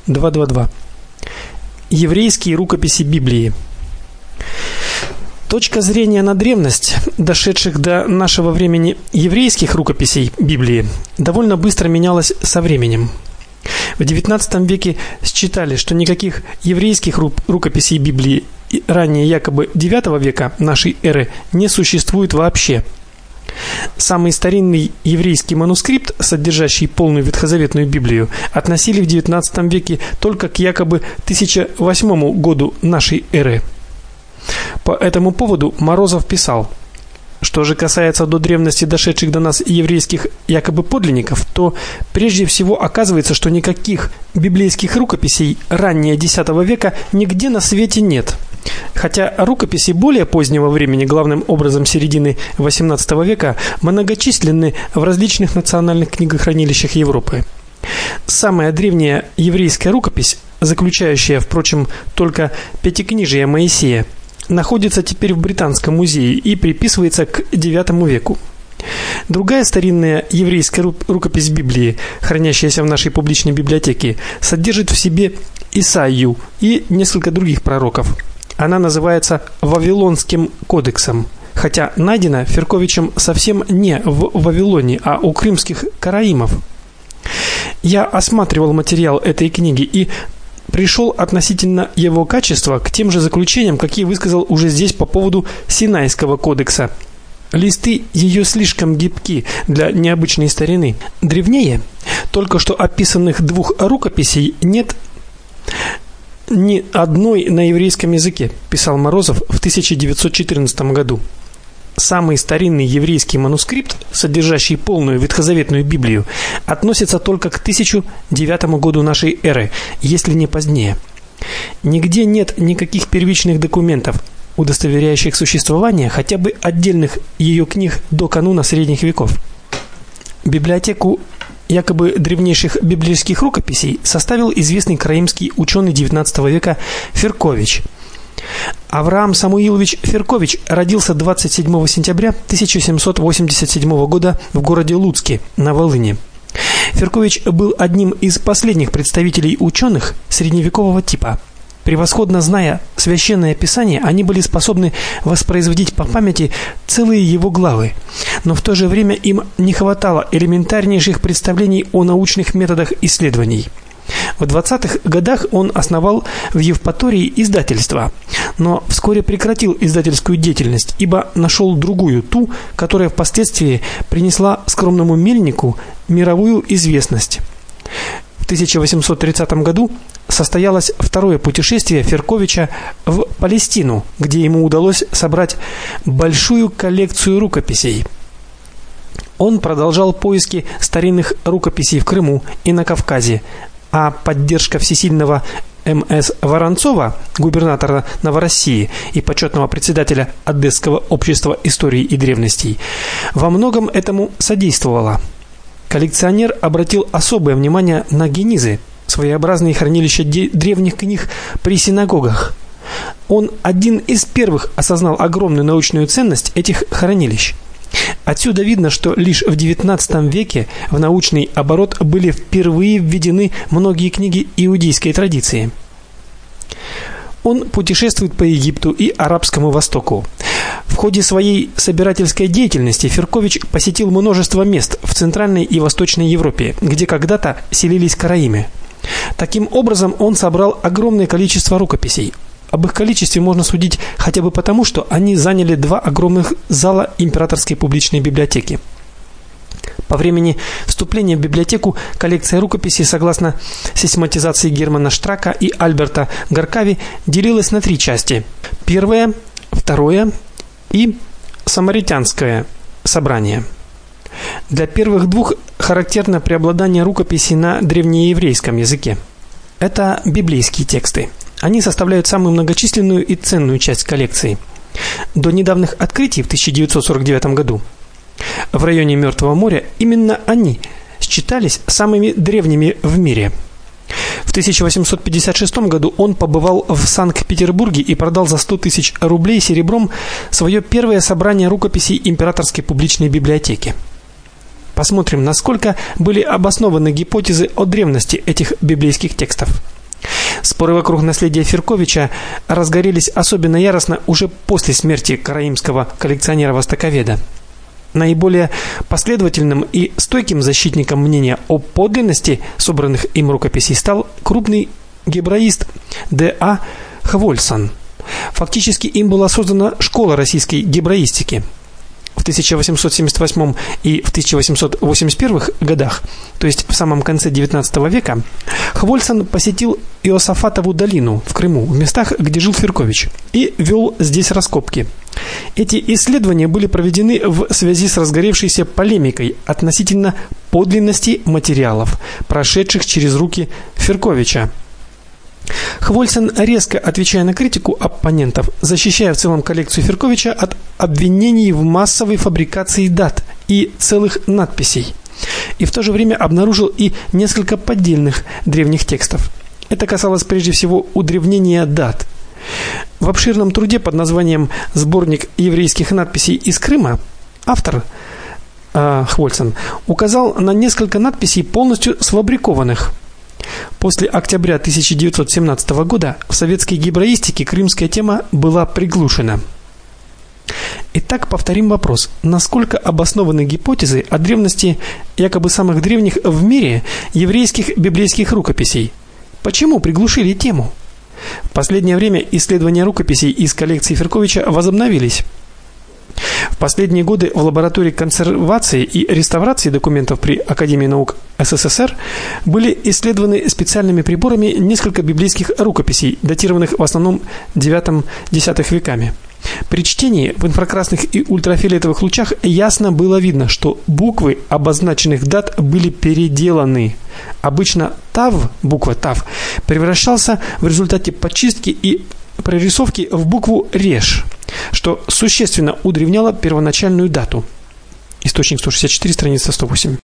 222. Еврейские рукописи Библии. Точка зрения на древность дошедших до нашего времени еврейских рукописей Библии довольно быстро менялась со временем. В XIX веке считали, что никаких еврейских рукописей Библии ранее якобы IX века нашей эры не существует вообще. Самый старинный еврейский манускрипт, содержащий полную ветхозаветную Библию, относили в XIX веке только к якобы 1008 году нашей эры. По этому поводу Морозов писал: что же касается до древности дошедших до нас еврейских якобы подлинников, то прежде всего оказывается, что никаких библейских рукописей раннего X века нигде на свете нет. Хотя рукописи более позднего времени, главным образом середины XVIII века, многочисленны в различных национальных книгохранилищах Европы. Самая древняя еврейская рукопись, заключающая, впрочем, только Пятикнижие Моисея, находится теперь в Британском музее и приписывается к IX веку. Другая старинная еврейская рукопись Библии, хранящаяся в нашей публичной библиотеке, содержит в себе Исаию и несколько других пророков. Она называется Вавилонским кодексом, хотя найдена Ферковичем совсем не в Вавилоне, а у крымских караимов. Я осматривал материал этой книги и пришел относительно его качества к тем же заключениям, какие высказал уже здесь по поводу Синайского кодекса. Листы ее слишком гибки для необычной старины. Древнее только что описанных двух рукописей нет ни одной на еврейском языке, писал Морозов в 1914 году. Самый старинный еврейский манускрипт, содержащий полную ветхозаветную Библию, относится только к 1009 году нашей эры, если не позднее. Нигде нет никаких первичных документов, удостоверяющих существование хотя бы отдельных ее книг до кануна средних веков. Библиотеку якобы древнейших библейских рукописей составил известный караимский ученый XIX века Феркович. Авраам Самуилович Феркович родился 27 сентября 1787 года в городе Луцке на Волыни. Феркович был одним из последних представителей ученых средневекового типа. Превосходно зная священное писание, они были способны воспроизводить по памяти целые его главы, но в то же время им не хватало элементарнейших представлений о научных методах исследований. В 20-х годах он основал в Евпатории издательство, но вскоре прекратил издательскую деятельность, ибо нашел другую, ту, которая впоследствии принесла скромному мельнику мировую известность. В 1830 году состоялось второе путешествие Ферковича в Палестину, где ему удалось собрать большую коллекцию рукописей. Он продолжал поиски старинных рукописей в Крыму и на Кавказе, а поддержка всесильного М.С. Воронцова, губернатора Новороссии и почетного председателя Одесского общества истории и древностей, во многом этому содействовала. Коллекционер обратил особое внимание на генизы, своеобразные хранилища древних книг при синагогах. Он один из первых осознал огромную научную ценность этих хранилищ. Отсюда видно, что лишь в XIX веке в научный оборот были впервые введены многие книги иудейской традиции. Он путешествует по Египту и Арабскому Востоку. В ходе своей собирательской деятельности Феркович посетил множество мест в Центральной и Восточной Европе, где когда-то селились караимы. Таким образом, он собрал огромное количество рукописей. Об их количестве можно судить хотя бы потому, что они заняли два огромных зала Императорской публичной библиотеки. По времени вступления в библиотеку коллекция рукописей, согласно систематизации Германа Штрака и Альберта Гаркави, делилась на три части: первое, второе и самаритянское собрание. Для первых двух характерно преобладание рукописей на древнееврейском языке. Это библейские тексты. Они составляют самую многочисленную и ценную часть коллекции. До недавних открытий в 1949 году в районе Мертвого моря именно они считались самыми древними в мире. В 1856 году он побывал в Санкт-Петербурге и продал за 100 тысяч рублей серебром свое первое собрание рукописей Императорской публичной библиотеки. Посмотрим, насколько были обоснованы гипотезы о древности этих библейских текстов. Споры вокруг наследия Фирковича разгорелись особенно яростно уже после смерти караимского коллекционера-востоковеда. Наиболее последовательным и стойким защитником мнения о подлинности собранных им рукописей стал крупный гебраист Д.А. Хвольсон. Фактически им была создана школа российской гебраистики. В 1878 и в 1881 годах, то есть в самом конце XIX века, Хвольсон посетил Иосафатову долину в Крыму, в местах, где жил Фиркович, и вел здесь раскопки. Эти исследования были проведены в связи с разгоревшейся полемикой относительно подлинности материалов, прошедших через руки Фирковича. Хвольсон, резко отвечая на критику оппонентов, защищая в целом коллекцию Фирковича от обвинений в массовой фабрикации дат и целых надписей, и в то же время обнаружил и несколько поддельных древних текстов. Это касалось прежде всего удревнения дат. В обширном труде под названием «Сборник еврейских надписей из Крыма» автор Хвольсон указал на несколько надписей, полностью сфабрикованных. После октября 1917 года в советской гебраистике крымская тема была приглушена. Итак, повторим вопрос: насколько обоснованы гипотезы о древности якобы самых древних в мире еврейских библейских рукописей? Почему приглушили тему? В последнее время исследования рукописей из коллекции Фирковича возобновились. В последние годы в лаборатории консервации и реставрации документов при Академии наук СССР были исследованы специальными приборами несколько библейских рукописей, датированных в основном IX-X веками. При чтении в инфракрасных и ультрафиолетовых лучах ясно было видно, что буквы обозначенных дат были переделаны. Обычно тав, буква тав, превращался в результате подчистки и прорисовки в букву реш, что существенно удревняло первоначальную дату. Источник 164, страница 108.